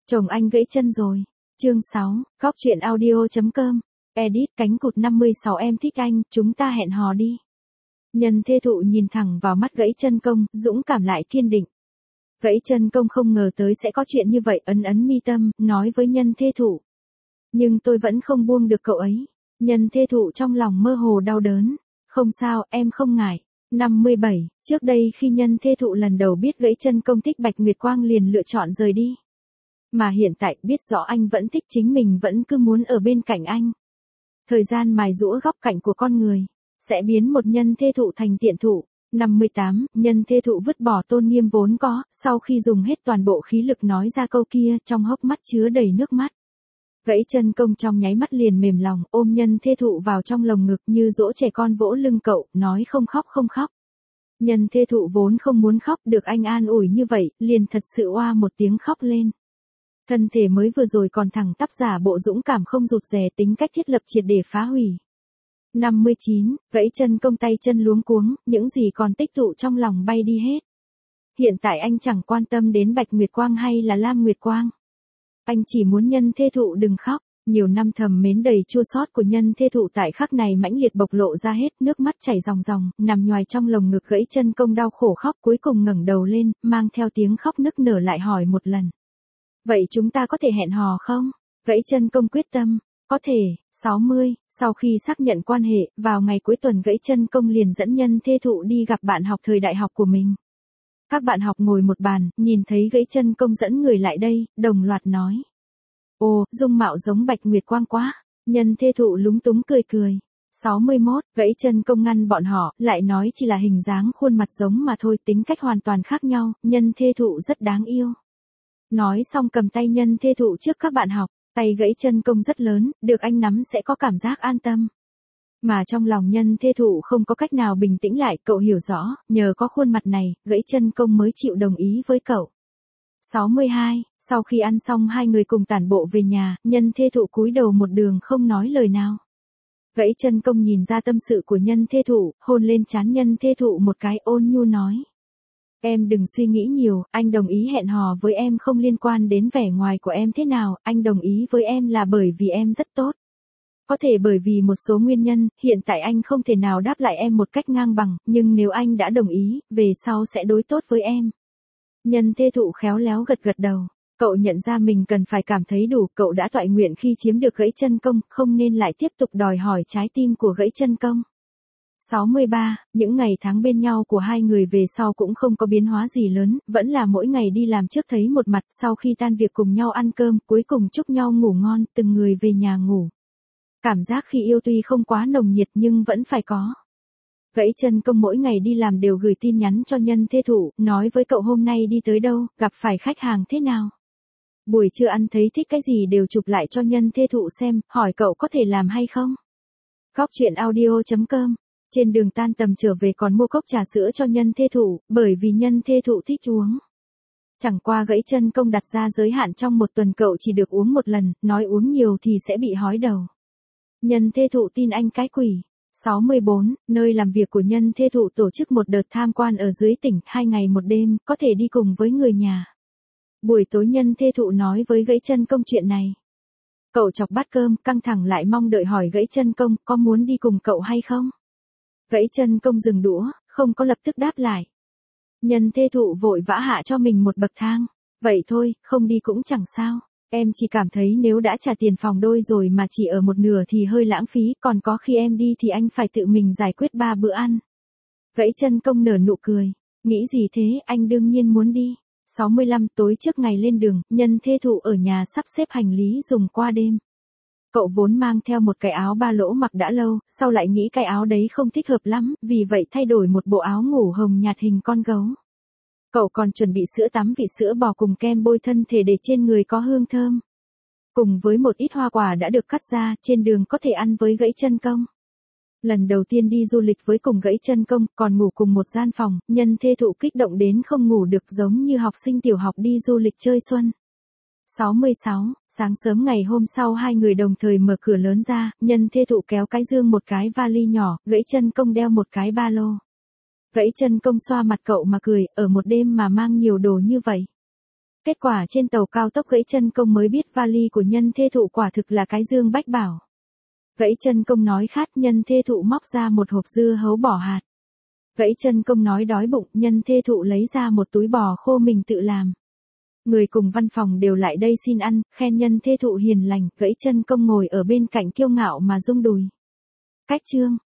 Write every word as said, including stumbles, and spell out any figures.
Chồng anh gãy chân rồi. Chương sáu, góc truyện audio.com. Edit cánh cụt năm mươi sáu em thích anh, chúng ta hẹn hò đi. Nhân thê thụ nhìn thẳng vào mắt gãy chân công, dũng cảm lại kiên định. Gãy chân công không ngờ tới sẽ có chuyện như vậy, ấn ấn mi tâm, nói với nhân thê thụ. Nhưng tôi vẫn không buông được cậu ấy. Nhân thê thụ trong lòng mơ hồ đau đớn. Không sao, em không ngại. năm mươi bảy, trước đây khi nhân thê thụ lần đầu biết gãy chân công thích Bạch Nguyệt Quang liền lựa chọn rời đi. Mà hiện tại biết rõ anh vẫn thích chính mình vẫn cứ muốn ở bên cạnh anh. Thời gian mài giũa góc cạnh của con người, sẽ biến một nhân thê thụ thành tiện thụ. năm mươi tám, nhân thê thụ vứt bỏ tôn nghiêm vốn có, sau khi dùng hết toàn bộ khí lực nói ra câu kia trong hốc mắt chứa đầy nước mắt. Gãy chân công trong nháy mắt liền mềm lòng, ôm nhân thê thụ vào trong lồng ngực như dỗ trẻ con vỗ lưng cậu, nói không khóc không khóc. Nhân thê thụ vốn không muốn khóc, được anh an ủi như vậy, liền thật sự oa một tiếng khóc lên. Thân thể mới vừa rồi còn thẳng tắp giả bộ dũng cảm không rụt rè, tính cách thiết lập triệt để phá hủy. năm mươi chín, gãy chân công tay chân luống cuống, những gì còn tích tụ trong lòng bay đi hết. Hiện tại anh chẳng quan tâm đến Bạch Nguyệt Quang hay là Lam Nguyệt Quang. Anh chỉ muốn nhân thê thụ đừng khóc. Nhiều năm thầm mến đầy chua xót của nhân thê thụ tại khắc này mãnh liệt bộc lộ ra hết, nước mắt chảy ròng ròng, nằm nhoài trong lồng ngực gãy chân công đau khổ khóc, cuối cùng ngẩng đầu lên, mang theo tiếng khóc nức nở lại hỏi một lần. Vậy chúng ta có thể hẹn hò không? Gãy chân công quyết tâm. Có thể. sáu mươi, sau khi xác nhận quan hệ, vào ngày cuối tuần gãy chân công liền dẫn nhân thê thụ đi gặp bạn học thời đại học của mình. Các bạn học ngồi một bàn, nhìn thấy gãy chân công dẫn người lại đây, đồng loạt nói. Ồ, dung mạo giống Bạch Nguyệt Quang quá. Nhân thê thụ lúng túng cười cười. sáu mươi mốt, gãy chân công ngăn bọn họ, lại nói chỉ là hình dáng khuôn mặt giống mà thôi, tính cách hoàn toàn khác nhau, nhân thê thụ rất đáng yêu. Nói xong cầm tay nhân thê thụ trước các bạn học, tay gãy chân công rất lớn, được anh nắm sẽ có cảm giác an tâm. Mà trong lòng nhân thê thụ không có cách nào bình tĩnh lại, cậu hiểu rõ, nhờ có khuôn mặt này, gãy chân công mới chịu đồng ý với cậu. sáu mươi hai, sau khi ăn xong hai người cùng tản bộ về nhà, nhân thê thụ cúi đầu một đường không nói lời nào. Gãy chân công nhìn ra tâm sự của nhân thê thụ, hôn lên trán nhân thê thụ một cái, ôn nhu nói. Em đừng suy nghĩ nhiều, anh đồng ý hẹn hò với em không liên quan đến vẻ ngoài của em thế nào, anh đồng ý với em là bởi vì em rất tốt. Có thể bởi vì một số nguyên nhân, hiện tại anh không thể nào đáp lại em một cách ngang bằng, nhưng nếu anh đã đồng ý, về sau sẽ đối tốt với em. Nhân thê thụ khéo léo gật gật đầu. Cậu nhận ra mình cần phải cảm thấy đủ, cậu đã toại nguyện khi chiếm được gãy chân công, không nên lại tiếp tục đòi hỏi trái tim của gãy chân công. sáu mươi ba, những ngày tháng bên nhau của hai người về sau cũng không có biến hóa gì lớn, vẫn là mỗi ngày đi làm trước thấy một mặt, sau khi tan việc cùng nhau ăn cơm, cuối cùng chúc nhau ngủ ngon, từng người về nhà ngủ. Cảm giác khi yêu tuy không quá nồng nhiệt nhưng vẫn phải có. Gãy chân công mỗi ngày đi làm đều gửi tin nhắn cho nhân thê thụ, nói với cậu hôm nay đi tới đâu, gặp phải khách hàng thế nào. Buổi trưa ăn thấy thích cái gì đều chụp lại cho nhân thê thụ xem, hỏi cậu có thể làm hay không. Góc truyện audio.com. Trên đường tan tầm trở về còn mua cốc trà sữa cho nhân thê thụ, bởi vì nhân thê thụ thích uống. Chẳng qua gãy chân công đặt ra giới hạn trong một tuần cậu chỉ được uống một lần, nói uống nhiều thì sẽ bị hói đầu. Nhân thê thụ tin anh cái quỷ. sáu mươi bốn, nơi làm việc của nhân thê thụ tổ chức một đợt tham quan ở dưới tỉnh, hai ngày một đêm, có thể đi cùng với người nhà. Buổi tối nhân thê thụ nói với gãy chân công chuyện này. Cậu chọc bát cơm, căng thẳng lại mong đợi hỏi gãy chân công, có muốn đi cùng cậu hay không? Gãy chân công dừng đũa, không có lập tức đáp lại. Nhân thê thụ vội vã hạ cho mình một bậc thang. Vậy thôi, không đi cũng chẳng sao. Em chỉ cảm thấy nếu đã trả tiền phòng đôi rồi mà chỉ ở một nửa thì hơi lãng phí, còn có khi em đi thì anh phải tự mình giải quyết ba bữa ăn. Gãy chân công nở nụ cười. Nghĩ gì thế, anh đương nhiên muốn đi. sáu mươi lăm, tối trước ngày lên đường, nhân thê thụ ở nhà sắp xếp hành lý dùng qua đêm. Cậu vốn mang theo một cái áo ba lỗ mặc đã lâu, sau lại nghĩ cái áo đấy không thích hợp lắm, vì vậy thay đổi một bộ áo ngủ hồng nhạt hình con gấu. Cậu còn chuẩn bị sữa tắm vị sữa bò cùng kem bôi thân thể để trên người có hương thơm. Cùng với một ít hoa quả đã được cắt ra, trên đường có thể ăn với gãy chân công. Lần đầu tiên đi du lịch với cùng gãy chân công, còn ngủ cùng một gian phòng, nhân thê thụ kích động đến không ngủ được giống như học sinh tiểu học đi du lịch chơi xuân. sáu mươi sáu, sáng sớm ngày hôm sau hai người đồng thời mở cửa lớn ra, nhân thê thụ kéo cái dương một cái vali nhỏ, gãy chân công đeo một cái ba lô. Gãy chân công xoa mặt cậu mà cười, ở một đêm mà mang nhiều đồ như vậy. Kết quả trên tàu cao tốc Gãy Chân Công mới biết vali của Nhân Thê Thụ quả thực là cái dương bách bảo. Gãy Chân Công nói khát, Nhân Thê Thụ móc ra một hộp dưa hấu bỏ hạt. Gãy Chân Công nói đói bụng, Nhân Thê Thụ lấy ra một túi bò khô mình tự làm. Người cùng văn phòng đều lại đây xin ăn, khen Nhân Thê Thụ hiền lành, Gãy Chân Công ngồi ở bên cạnh kiêu ngạo mà rung đùi. Cách chương